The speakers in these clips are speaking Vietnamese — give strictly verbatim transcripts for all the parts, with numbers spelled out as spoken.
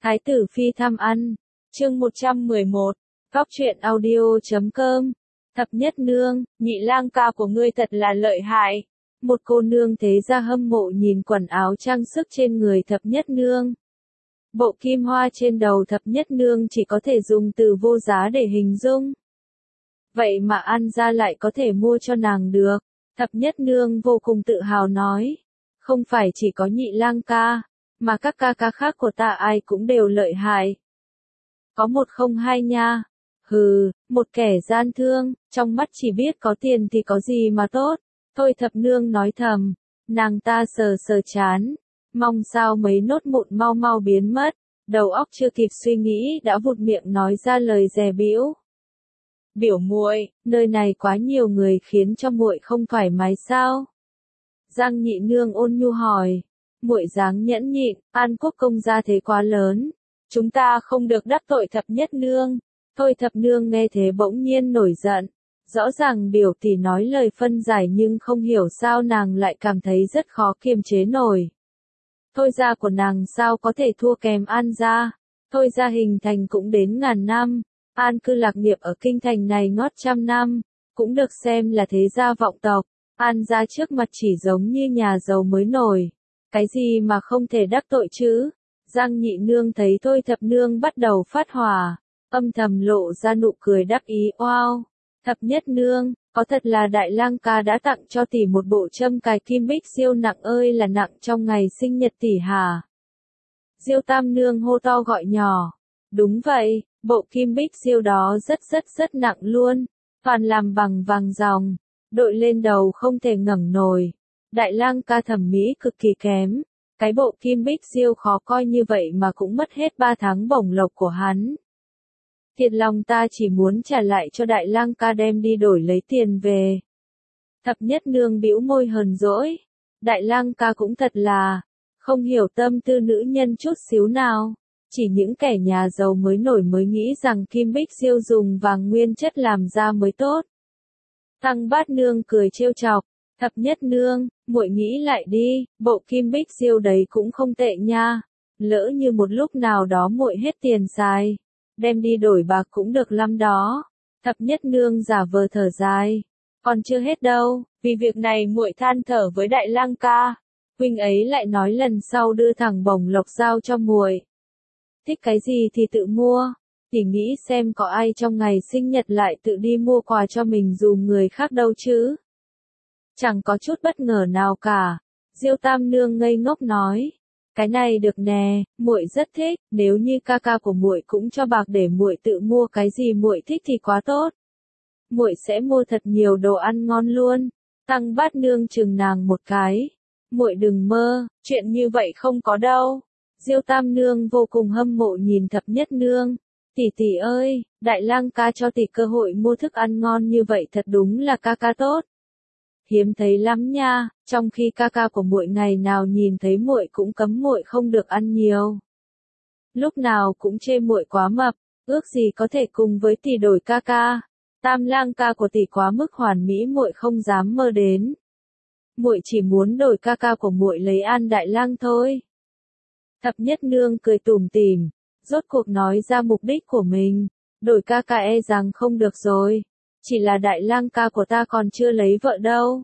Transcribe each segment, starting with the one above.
Thái tử phi thăm ăn. Chương một trăm mười một. Góc truyện audio chấm com. Thập nhất nương, nhị lang ca của ngươi thật là lợi hại. Một cô nương thế gia hâm mộ nhìn quần áo trang sức trên người thập nhất nương. Bộ kim hoa trên đầu thập nhất nương chỉ có thể dùng từ vô giá để hình dung. Vậy mà An gia lại có thể mua cho nàng được. Thập nhất nương vô cùng tự hào nói. Không phải chỉ có nhị lang ca, mà các ca ca khác của ta ai cũng đều lợi hại. Có một không hai nha. Hừ, một kẻ gian thương, trong mắt chỉ biết có tiền thì có gì mà tốt. Thôi thập nương nói thầm, nàng ta sờ sờ chán, mong sao mấy nốt mụn mau mau biến mất, đầu óc chưa kịp suy nghĩ đã vụt miệng nói ra lời dè bĩu. Biểu muội, nơi này quá nhiều người khiến cho muội không thoải mái sao? Giang nhị nương ôn nhu hỏi, muội dáng nhẫn nhịn, An Quốc công gia thế quá lớn, chúng ta không được đắc tội thập nhất nương. Thôi thập nương nghe thế bỗng nhiên nổi giận. Rõ ràng biểu tỷ nói lời phân giải nhưng không hiểu sao nàng lại cảm thấy rất khó kiềm chế nổi. Thôi gia của nàng sao có thể thua kém An gia. Thôi gia hình thành cũng đến ngàn năm. An cư lạc nghiệp ở kinh thành này ngót trăm năm. Cũng được xem là thế gia vọng tộc. An gia trước mặt chỉ giống như nhà giàu mới nổi. Cái gì mà không thể đắc tội chứ. Giang nhị nương thấy thôi thập nương bắt đầu phát hỏa. Âm thầm lộ ra nụ cười đắc ý. Wow, thập nhất nương, có thật là đại lang ca đã tặng cho tỷ một bộ châm cài kim bích siêu nặng ơi là nặng trong ngày sinh nhật tỷ hả? Diêu tam nương hô to gọi nhỏ. Đúng vậy, bộ kim bích siêu đó rất rất rất nặng luôn, toàn làm bằng vàng ròng, đội lên đầu không thể ngẩng nổi. Đại lang ca thẩm mỹ cực kỳ kém, cái bộ kim bích siêu khó coi như vậy mà cũng mất hết ba tháng bổng lộc của hắn. Thiệt lòng ta chỉ muốn trả lại cho đại lang ca đem đi đổi lấy tiền về. Thập nhất nương bĩu môi hờn dỗi. Đại lang ca cũng thật là, không hiểu tâm tư nữ nhân chút xíu nào. Chỉ những kẻ nhà giàu mới nổi mới nghĩ rằng kim bích siêu dùng vàng nguyên chất làm ra mới tốt. Tăng bát nương cười trêu chọc. Thập nhất nương, muội nghĩ lại đi, bộ kim bích siêu đấy cũng không tệ nha. Lỡ như một lúc nào đó muội hết tiền xài, đem đi đổi bạc cũng được lắm đó. Thập nhất nương giả vờ thở dài. Còn chưa hết đâu, vì việc này muội than thở với đại lang ca. Huynh ấy lại nói lần sau đưa thẳng bổng lộc giao cho muội. Thích cái gì thì tự mua. Thì nghĩ xem có ai trong ngày sinh nhật lại tự đi mua quà cho mình dù người khác đâu chứ. Chẳng có chút bất ngờ nào cả. Diêu tam nương ngây ngốc nói. Cái này được nè, muội rất thích, nếu như ca ca của muội cũng cho bạc để muội tự mua cái gì muội thích thì quá tốt. Muội sẽ mua thật nhiều đồ ăn ngon luôn. Tăng bát nương chừng nàng một cái. Muội đừng mơ, chuyện như vậy không có đâu. Diêu tam nương vô cùng hâm mộ nhìn thập nhất nương. Tỷ tỷ ơi, đại lang ca cho tỷ cơ hội mua thức ăn ngon như vậy thật đúng là ca ca tốt. Hiếm thấy lắm nha, trong khi ca ca của muội ngày nào nhìn thấy muội cũng cấm muội không được ăn nhiều. Lúc nào cũng chê muội quá mập, ước gì có thể cùng với tỷ đổi ca ca. Tam lang ca của tỷ quá mức hoàn mỹ muội không dám mơ đến. Muội chỉ muốn đổi ca ca của muội lấy An đại lang thôi. Thập nhất nương cười tủm tỉm, rốt cuộc nói ra mục đích của mình, đổi ca ca e rằng không được rồi. Chỉ là đại lang ca của ta còn chưa lấy vợ đâu.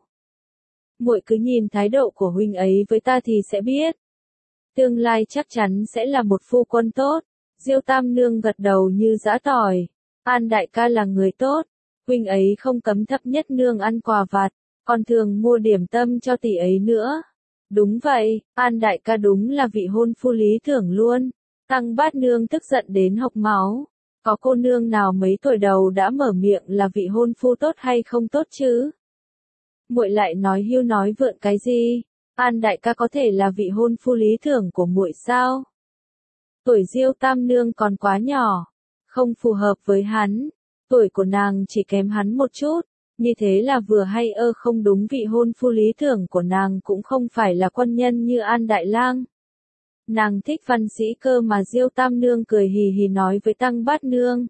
Muội cứ nhìn thái độ của huynh ấy với ta thì sẽ biết. Tương lai chắc chắn sẽ là một phu quân tốt. Diêu tam nương gật đầu như giã tỏi. An đại ca là người tốt. Huynh ấy không cấm thập nhất nương ăn quà vặt, còn thường mua điểm tâm cho tỷ ấy nữa. Đúng vậy, An đại ca đúng là vị hôn phu lý tưởng luôn. Tăng bát nương tức giận đến hộc máu. Có cô nương nào mấy tuổi đầu đã mở miệng là vị hôn phu tốt hay không tốt chứ? Muội lại nói hưu nói vượn cái gì? An đại ca có thể là vị hôn phu lý tưởng của muội sao? Tuổi Diêu tam nương còn quá nhỏ, không phù hợp với hắn. Tuổi của nàng chỉ kém hắn một chút, như thế là vừa hay ơ không đúng, vị hôn phu lý tưởng của nàng cũng không phải là quân nhân như An đại lang. Nàng thích văn sĩ cơ mà. Diêu tam nương cười hì hì nói với tăng bát nương.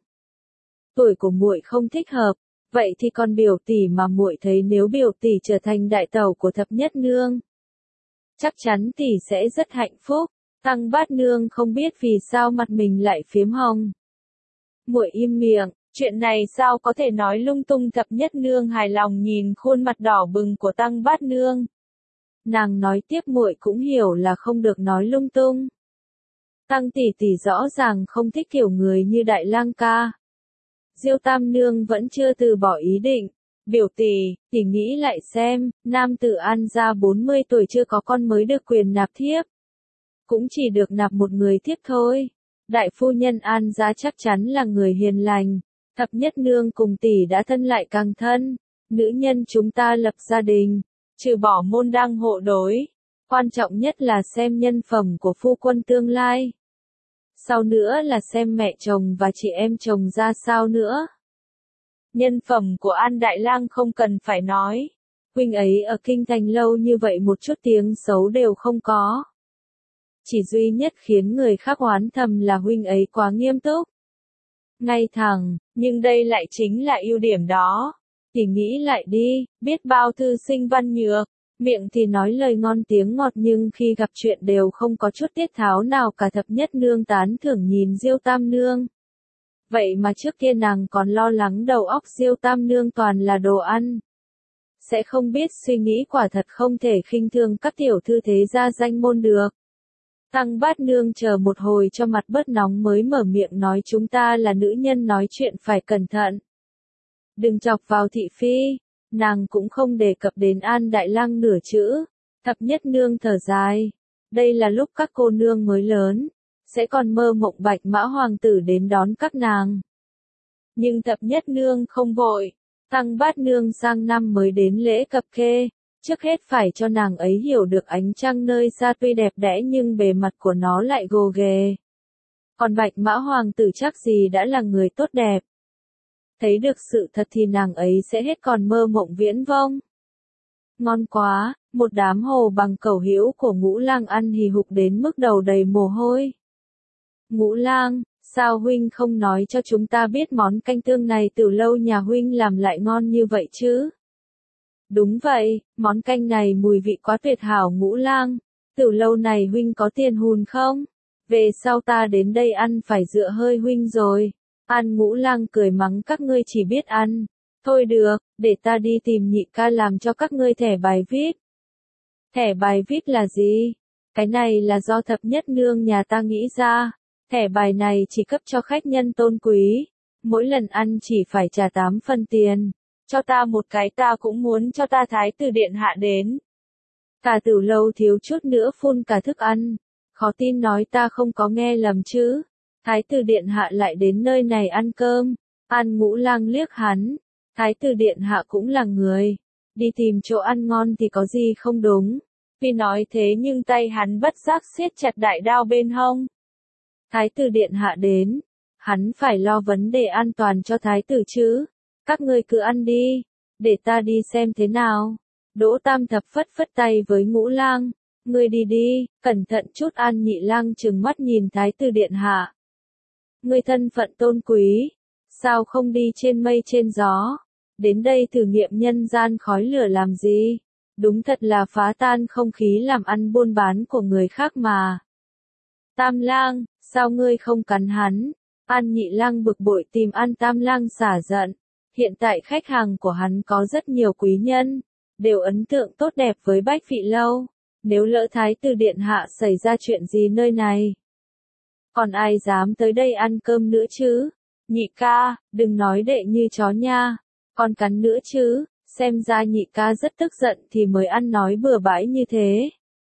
Tuổi của muội không thích hợp, vậy thì còn biểu tỷ mà muội thấy nếu biểu tỷ trở thành đại tẩu của thập nhất nương, chắc chắn tỷ sẽ rất hạnh phúc. Tăng Bát Nương không biết vì sao mặt mình lại phiếm hồng. Muội im miệng, chuyện này sao có thể nói lung tung. Thập Nhất Nương hài lòng nhìn khuôn mặt đỏ bừng của Tăng Bát Nương. Nàng nói tiếp, muội cũng hiểu là không được nói lung tung. Tăng tỷ tỷ rõ ràng không thích kiểu người như Đại Lang ca. Diêu Tam Nương vẫn chưa từ bỏ ý định. Biểu tỷ, tỷ nghĩ lại xem, nam tử An gia bốn mươi tuổi chưa có con mới được quyền nạp thiếp. Cũng chỉ được nạp một người thiếp thôi. Đại phu nhân An gia chắc chắn là người hiền lành. Thập Nhất Nương cùng tỷ đã thân lại càng thân. Nữ nhân chúng ta lập gia đình, trừ bỏ môn đăng hộ đối. Quan trọng nhất là xem nhân phẩm của phu quân tương lai. Sau nữa là xem mẹ chồng và chị em chồng ra sao nữa. Nhân phẩm của An Đại Lang không cần phải nói. Huynh ấy ở kinh thành lâu như vậy một chút tiếng xấu đều không có. Chỉ duy nhất khiến người khác oán thầm là huynh ấy quá nghiêm túc. Ngay thẳng, nhưng đây lại chính là ưu điểm đó. Thì nghĩ lại đi, biết bao thư sinh văn nhược, miệng thì nói lời ngon tiếng ngọt nhưng khi gặp chuyện đều không có chút tiết tháo nào cả. Thập Nhất Nương tán thưởng nhìn Diêu Tam Nương. Vậy mà trước kia nàng còn lo lắng đầu óc Diêu Tam Nương toàn là đồ ăn. Sẽ không biết suy nghĩ, quả thật không thể khinh thường các tiểu thư thế gia danh môn được. Tăng Bát Nương chờ một hồi cho mặt bớt nóng mới mở miệng nói, chúng ta là nữ nhân nói chuyện phải cẩn thận. Đừng chọc vào thị phi. Nàng cũng không đề cập đến An Đại Lang nửa chữ. Thập Nhất Nương thở dài. Đây là lúc các cô nương mới lớn, sẽ còn mơ mộng bạch mã hoàng tử đến đón các nàng. Nhưng Thập Nhất Nương không vội. Tăng Bát Nương sang năm mới đến lễ cập kê. Trước hết phải cho nàng ấy hiểu được ánh trăng nơi xa tuy đẹp đẽ nhưng bề mặt của nó lại gồ ghề. Còn bạch mã hoàng tử chắc gì đã là người tốt đẹp. Thấy được sự thật thì nàng ấy sẽ hết còn mơ mộng viễn vông. Ngon quá, một đám hồ bằng cẩu hữu của Ngũ Lang ăn hì hục đến mức đầu đầy mồ hôi. Ngũ Lang, sao huynh không nói cho chúng ta biết món canh tương này từ lâu nhà huynh làm lại ngon như vậy chứ? Đúng vậy, món canh này mùi vị quá tuyệt hảo Ngũ Lang. Từ lâu này huynh có tiền hùn không? Về sau ta đến đây ăn phải dựa hơi huynh rồi. An Ngũ Lang cười mắng, các ngươi chỉ biết ăn. Thôi được, để ta đi tìm nhị ca làm cho các ngươi thẻ bài vê i pê. Thẻ bài vê i pê là gì? Cái này là do Thập Nhất Nương nhà ta nghĩ ra. Thẻ bài này chỉ cấp cho khách nhân tôn quý. Mỗi lần ăn chỉ phải trả tám phần tiền. Cho ta một cái, ta cũng muốn cho ta thái tử điện hạ đến. Cả Tử Lâu thiếu chút nữa phun cả thức ăn. Khó tin nói ta không có nghe lầm chứ. Thái tử điện hạ lại đến nơi này ăn cơm. An Ngũ Lang liếc hắn. Thái tử điện hạ cũng là người. Đi tìm chỗ ăn ngon thì có gì không đúng. Vì nói thế nhưng tay hắn bất giác siết chặt đại đao bên hông. Thái tử điện hạ đến. Hắn phải lo vấn đề an toàn cho thái tử chứ. Các ngươi cứ ăn đi. Để ta đi xem thế nào. Đỗ Tam Thập phất phất tay với Ngũ Lang. Ngươi đi đi, cẩn thận chút. An Nhị Lang trừng mắt nhìn thái tử điện hạ. Ngươi thân phận tôn quý, sao không đi trên mây trên gió, đến đây thử nghiệm nhân gian khói lửa làm gì, đúng thật là phá tan không khí làm ăn buôn bán của người khác mà. Tam Lang, sao ngươi không cắn hắn? An Nhị Lang bực bội tìm An Tam Lang xả giận, hiện tại khách hàng của hắn có rất nhiều quý nhân, đều ấn tượng tốt đẹp với Bách Vị Lâu, nếu lỡ thái tử điện hạ xảy ra chuyện gì nơi này, còn ai dám tới đây ăn cơm nữa chứ? Nhị ca, đừng nói đệ như chó nha, còn cắn nữa chứ, xem ra nhị ca rất tức giận thì mới ăn nói bừa bãi như thế.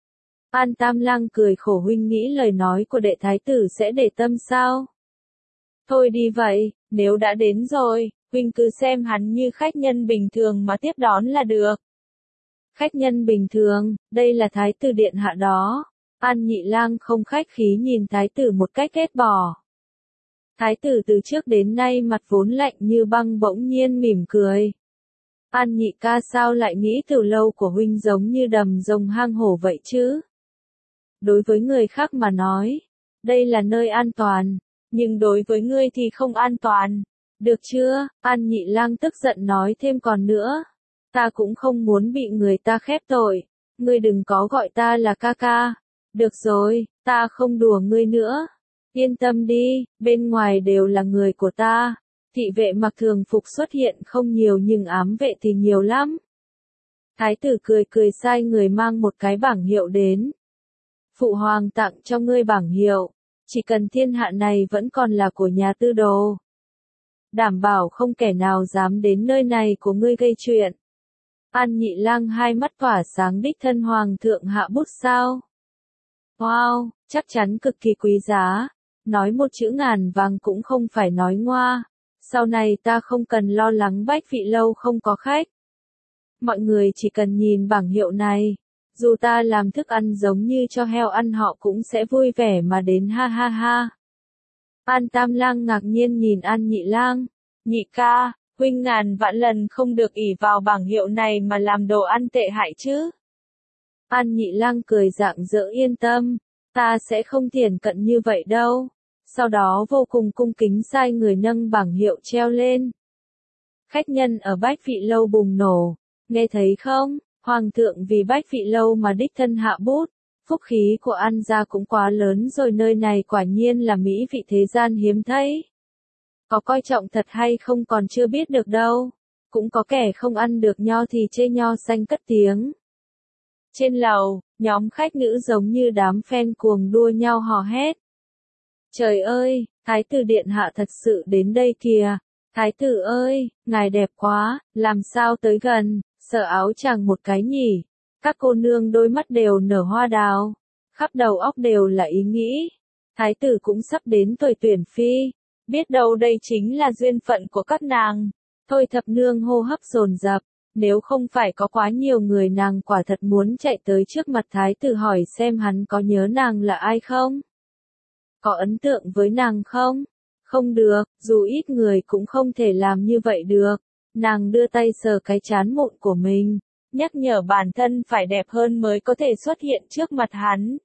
An Tam Lang cười khổ, huynh nghĩ lời nói của đệ thái tử sẽ để tâm sao? Thôi đi vậy, nếu đã đến rồi, huynh cứ xem hắn như khách nhân bình thường mà tiếp đón là được. Khách nhân bình thường, đây là thái tử điện hạ đó. An Nhị Lang không khách khí nhìn thái tử một cách ghét bỏ. Thái tử từ trước đến nay mặt vốn lạnh như băng bỗng nhiên mỉm cười. An Nhị ca, sao lại nghĩ Tử Lâu của huynh giống như đầm rồng hang hổ vậy chứ? Đối với người khác mà nói, đây là nơi an toàn, nhưng đối với ngươi thì không an toàn. Được chưa? An Nhị Lang tức giận nói thêm, còn nữa, ta cũng không muốn bị người ta khép tội, ngươi đừng có gọi ta là ca ca. Được rồi, ta không đùa ngươi nữa. Yên tâm đi, bên ngoài đều là người của ta. Thị vệ mặc thường phục xuất hiện không nhiều nhưng ám vệ thì nhiều lắm. Thái tử cười cười sai người mang một cái bảng hiệu đến. Phụ hoàng tặng cho ngươi bảng hiệu, chỉ cần thiên hạ này vẫn còn là của nhà Tư Đồ. Đảm bảo không kẻ nào dám đến nơi này của ngươi gây chuyện. An Nhị Lang hai mắt tỏa sáng, đích thân hoàng thượng hạ bút sao? Wow, chắc chắn cực kỳ quý giá. Nói một chữ ngàn vàng cũng không phải nói ngoa. Sau này ta không cần lo lắng Bách Vị Lâu không có khách. Mọi người chỉ cần nhìn bảng hiệu này, dù ta làm thức ăn giống như cho heo ăn họ cũng sẽ vui vẻ mà đến, ha ha ha. An Tam Lang ngạc nhiên nhìn An Nhị Lang. Nhị ca, huynh ngàn vạn lần không được ỷ vào bảng hiệu này mà làm đồ ăn tệ hại chứ. An Nhị Lang cười rạng rỡ, yên tâm, ta sẽ không thiển cận như vậy đâu. Sau đó vô cùng cung kính sai người nâng bảng hiệu treo lên. Khách nhân ở Bách Vị Lâu bùng nổ, nghe thấy không, hoàng thượng vì Bách Vị Lâu mà đích thân hạ bút, phúc khí của An gia cũng quá lớn rồi, nơi này quả nhiên là mỹ vị thế gian hiếm thấy. Có coi trọng thật hay không còn chưa biết được đâu, cũng có kẻ không ăn được nho thì chê nho xanh cất tiếng. Trên lầu, nhóm khách nữ giống như đám fan cuồng đua nhau hò hét. Trời ơi, Thái tử điện hạ thật sự đến đây kìa. Thái tử ơi, ngài đẹp quá, làm sao tới gần, sợ áo chàng một cái nhỉ. Các cô nương đôi mắt đều nở hoa đào, khắp đầu óc đều là ý nghĩ. Thái tử cũng sắp đến tuổi tuyển phi, biết đâu đây chính là duyên phận của các nàng. Thôi Thập Nương hô hấp dồn dập, nếu không phải có quá nhiều người, nàng quả thật muốn chạy tới trước mặt thái tử hỏi xem hắn có nhớ nàng là ai không? Có ấn tượng với nàng không? Không được, dù ít người cũng không thể làm như vậy được. Nàng đưa tay sờ cái trán mụn của mình, nhắc nhở bản thân phải đẹp hơn mới có thể xuất hiện trước mặt hắn.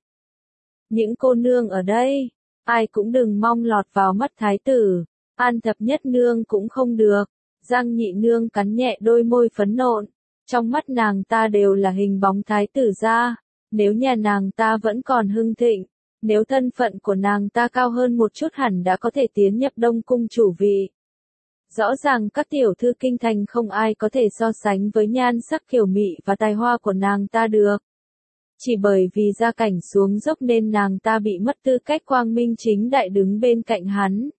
Những cô nương ở đây, ai cũng đừng mong lọt vào mắt thái tử. An Thập Nhất Nương cũng không được. Giang Nhị Nương cắn nhẹ đôi môi phấn nộn. Trong mắt nàng ta đều là hình bóng thái tử gia. Nếu nhà nàng ta vẫn còn hưng thịnh, nếu thân phận của nàng ta cao hơn một chút hẳn đã có thể tiến nhập Đông Cung chủ vị. Rõ ràng các tiểu thư kinh thành không ai có thể so sánh với nhan sắc kiều mị và tài hoa của nàng ta được. Chỉ bởi vì gia cảnh xuống dốc nên nàng ta bị mất tư cách quang minh chính đại đứng bên cạnh hắn.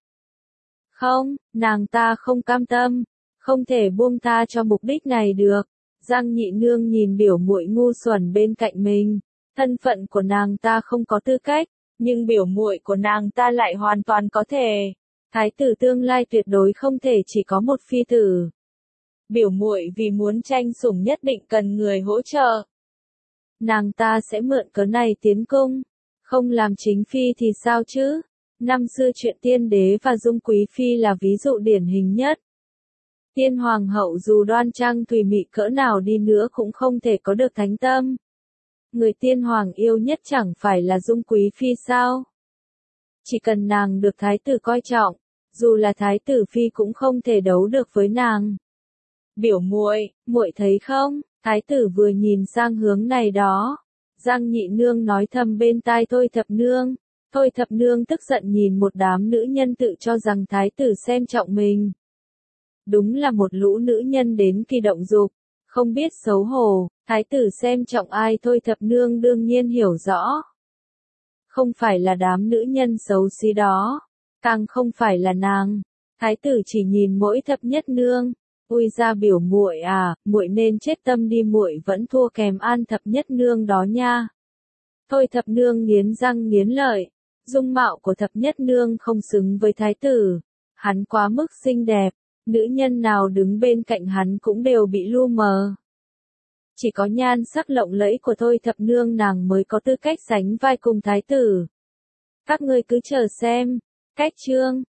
Không, nàng ta không cam tâm, không thể buông tha cho mục đích này được. Giang Nhị Nương nhìn biểu muội ngu xuẩn bên cạnh mình, thân phận của nàng ta không có tư cách, nhưng biểu muội của nàng ta lại hoàn toàn có thể. Thái tử tương lai tuyệt đối không thể chỉ có một phi tử. Biểu muội vì muốn tranh sủng nhất định cần người hỗ trợ. Nàng ta sẽ mượn cớ này tiến cung, không làm chính phi thì sao chứ? Năm xưa chuyện Tiên Đế và Dung Quý Phi là ví dụ điển hình nhất. Tiên Hoàng hậu dù đoan trang tùy mị cỡ nào đi nữa cũng không thể có được thánh tâm. Người Tiên Hoàng yêu nhất chẳng phải là Dung Quý Phi sao? Chỉ cần nàng được thái tử coi trọng, dù là thái tử phi cũng không thể đấu được với nàng. Biểu muội, muội thấy không? Thái tử vừa nhìn sang hướng này đó. Giang Nhị Nương nói thầm bên tai Thôi Thập Nương. Thôi Thập Nương tức giận nhìn một đám nữ nhân tự cho rằng thái tử xem trọng mình. Đúng là một lũ nữ nhân đến kỳ động dục, không biết xấu hổ. Thái tử xem trọng ai Thôi Thập Nương đương nhiên hiểu rõ. Không phải là đám nữ nhân xấu xí đó, càng không phải là nàng. Thái tử chỉ nhìn mỗi Thập Nhất Nương. Ui ra biểu muội à, muội nên chết tâm đi, muội vẫn thua kém An Thập Nhất Nương đó nha. Thôi Thập Nương nghiến răng nghiến lợi, dung mạo của Thập Nhất Nương không xứng với thái tử, hắn quá mức xinh đẹp, nữ nhân nào đứng bên cạnh hắn cũng đều bị lu mờ. Chỉ có nhan sắc lộng lẫy của Thôi Thập Nương nàng mới có tư cách sánh vai cùng thái tử. Các ngươi cứ chờ xem. Cách chương